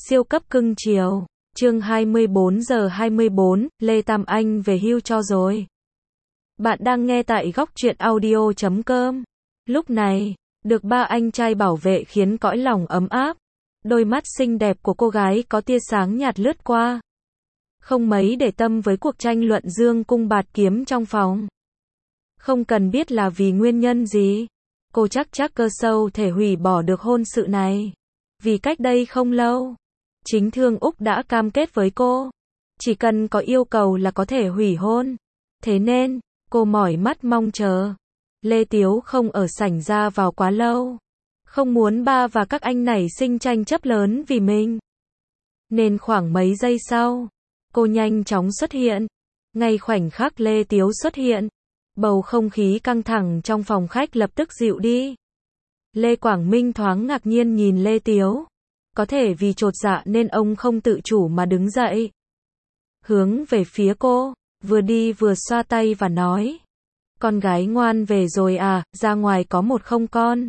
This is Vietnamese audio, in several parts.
Siêu cấp cưng chiều. Chương 24:24, Lê Tam anh về hưu cho rồi. Bạn đang nghe tại góc truyện audio.com. Lúc này, được ba anh trai bảo vệ khiến cõi lòng ấm áp. Đôi mắt xinh đẹp của cô gái có tia sáng nhạt lướt qua. Không mấy để tâm với cuộc tranh luận dương cung bạt kiếm trong phòng. Không cần biết là vì nguyên nhân gì. Cô chắc cơ sâu thể hủy bỏ được hôn sự này. Vì cách đây không lâu, chính Thương Úc đã cam kết với cô. Chỉ cần có yêu cầu là có thể hủy hôn. Thế nên, cô mỏi mắt mong chờ. Lê Tiếu không ở sảnh ra vào quá lâu. Không muốn ba và các anh nảy sinh tranh chấp lớn vì mình. Nên khoảng mấy giây sau, cô nhanh chóng xuất hiện. Ngay khoảnh khắc Lê Tiếu xuất hiện, bầu không khí căng thẳng trong phòng khách lập tức dịu đi. Lê Quảng Minh thoáng ngạc nhiên nhìn Lê Tiếu. Có thể vì chột dạ nên ông không tự chủ mà đứng dậy. Hướng về phía cô, vừa đi vừa xoa tay và nói. Con gái ngoan về rồi à, ra ngoài có một không con.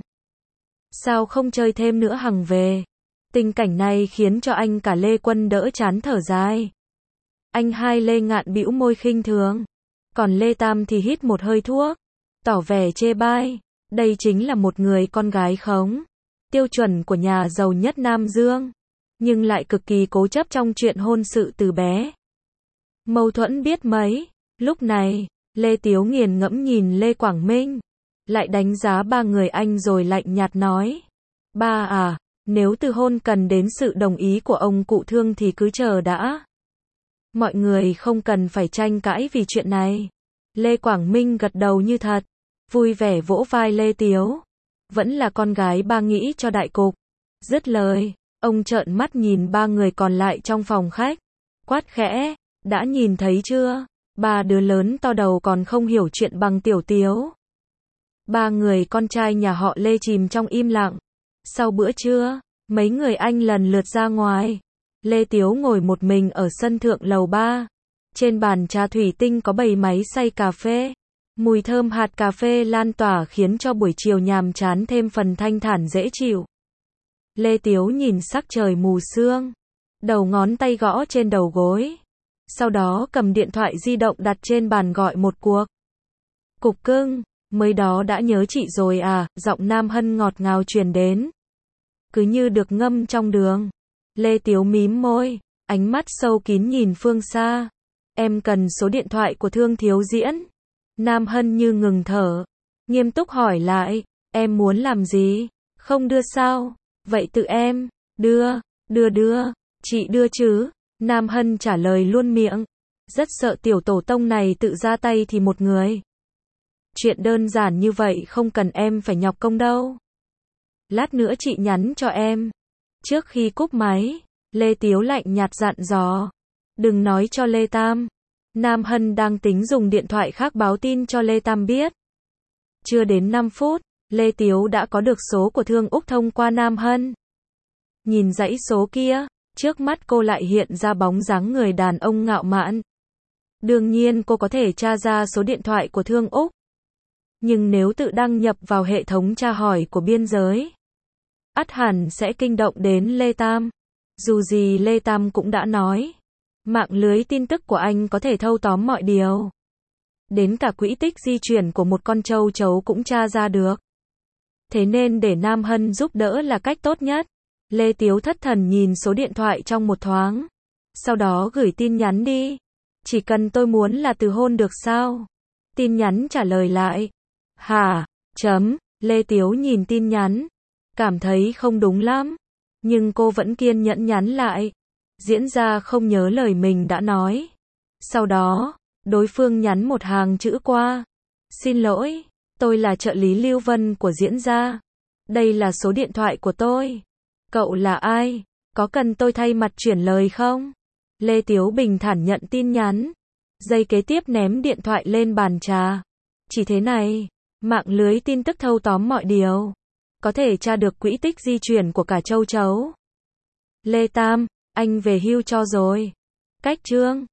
Sao không chơi thêm nữa hằng về. Tình cảnh này khiến cho anh cả Lê Quân đỡ chán thở dài. Anh hai Lê Ngạn bĩu môi khinh thường. Còn Lê Tam thì hít một hơi thuốc. Tỏ vẻ chê bai. Đây chính là một người con gái khống. Tiêu chuẩn của nhà giàu nhất Nam Dương. Nhưng lại cực kỳ cố chấp trong chuyện hôn sự từ bé. Mâu thuẫn biết mấy. Lúc này, Lê Tiếu nghiền ngẫm nhìn Lê Quảng Minh. Lại đánh giá ba người anh rồi lạnh nhạt nói. Ba à, nếu từ hôn cần đến sự đồng ý của ông cụ Thương thì cứ chờ đã. Mọi người không cần phải tranh cãi vì chuyện này. Lê Quảng Minh gật đầu như thật. Vui vẻ vỗ vai Lê Tiếu. Vẫn là con gái ba nghĩ cho đại cục. Dứt lời, ông trợn mắt nhìn ba người còn lại trong phòng khách. Quát khẽ, đã nhìn thấy chưa? Ba đứa lớn to đầu còn không hiểu chuyện bằng tiểu Tiếu. Ba người con trai nhà họ Lê chìm trong im lặng. Sau bữa trưa, mấy người anh lần lượt ra ngoài. Lê Tiếu ngồi một mình ở sân thượng lầu 3. Trên bàn trà thủy tinh có bày máy xay cà phê. Mùi thơm hạt cà phê lan tỏa khiến cho buổi chiều nhàm chán thêm phần thanh thản dễ chịu. Lê Tiếu nhìn sắc trời mù sương. Đầu ngón tay gõ trên đầu gối. Sau đó cầm điện thoại di động đặt trên bàn gọi một cuộc. Cục cưng, mới đó đã nhớ chị rồi à, giọng Nam Hân ngọt ngào truyền đến. Cứ như được ngâm trong đường. Lê Tiếu mím môi, ánh mắt sâu kín nhìn phương xa. Em cần số điện thoại của Thương Thiếu Diễn. Nam Hân như ngừng thở. Nghiêm túc hỏi lại, em muốn làm gì? Không đưa sao? Vậy tự em, đưa, chị đưa chứ? Nam Hân trả lời luôn miệng. Rất sợ tiểu tổ tông này tự ra tay thì một người. Chuyện đơn giản như vậy không cần em phải nhọc công đâu. Lát nữa chị nhắn cho em. Trước khi cúp máy, Lê Tiếu lạnh nhạt dặn dò. Đừng nói cho Lê Tam. Nam Hân đang tính dùng điện thoại khác báo tin cho Lê Tam biết. Chưa đến 5 phút, Lê Tiếu đã có được số của Thương Úc thông qua Nam Hân. Nhìn dãy số kia, trước mắt cô lại hiện ra bóng dáng người đàn ông ngạo mạn. Đương nhiên cô có thể tra ra số điện thoại của Thương Úc. Nhưng nếu tự đăng nhập vào hệ thống tra hỏi của biên giới, ắt hẳn sẽ kinh động đến Lê Tam. Dù gì Lê Tam cũng đã nói. Mạng lưới tin tức của anh có thể thâu tóm mọi điều. Đến cả quỹ tích di chuyển của một con châu chấu cũng tra ra được. Thế nên để Nam Hân giúp đỡ là cách tốt nhất. Lê Tiếu thất thần nhìn số điện thoại trong một thoáng. Sau đó gửi tin nhắn đi. Chỉ cần tôi muốn là từ hôn được sao? Tin nhắn trả lời lại. Hả? Lê Tiếu nhìn tin nhắn. Cảm thấy không đúng lắm. Nhưng cô vẫn kiên nhẫn nhắn lại. Diễn ra không nhớ lời mình đã nói. Sau đó, đối phương nhắn một hàng chữ qua. Xin lỗi, tôi là trợ lý Lưu Vân của diễn gia. Đây là số điện thoại của tôi. Cậu là ai? Có cần tôi thay mặt chuyển lời không? Lê Tiếu bình thản nhận tin nhắn. Giây kế tiếp ném điện thoại lên bàn trà. Chỉ thế này, mạng lưới tin tức thâu tóm mọi điều. Có thể tra được quỹ tích di chuyển của cả châu chấu. Lê Tam, anh về hưu cho rồi. Cách chương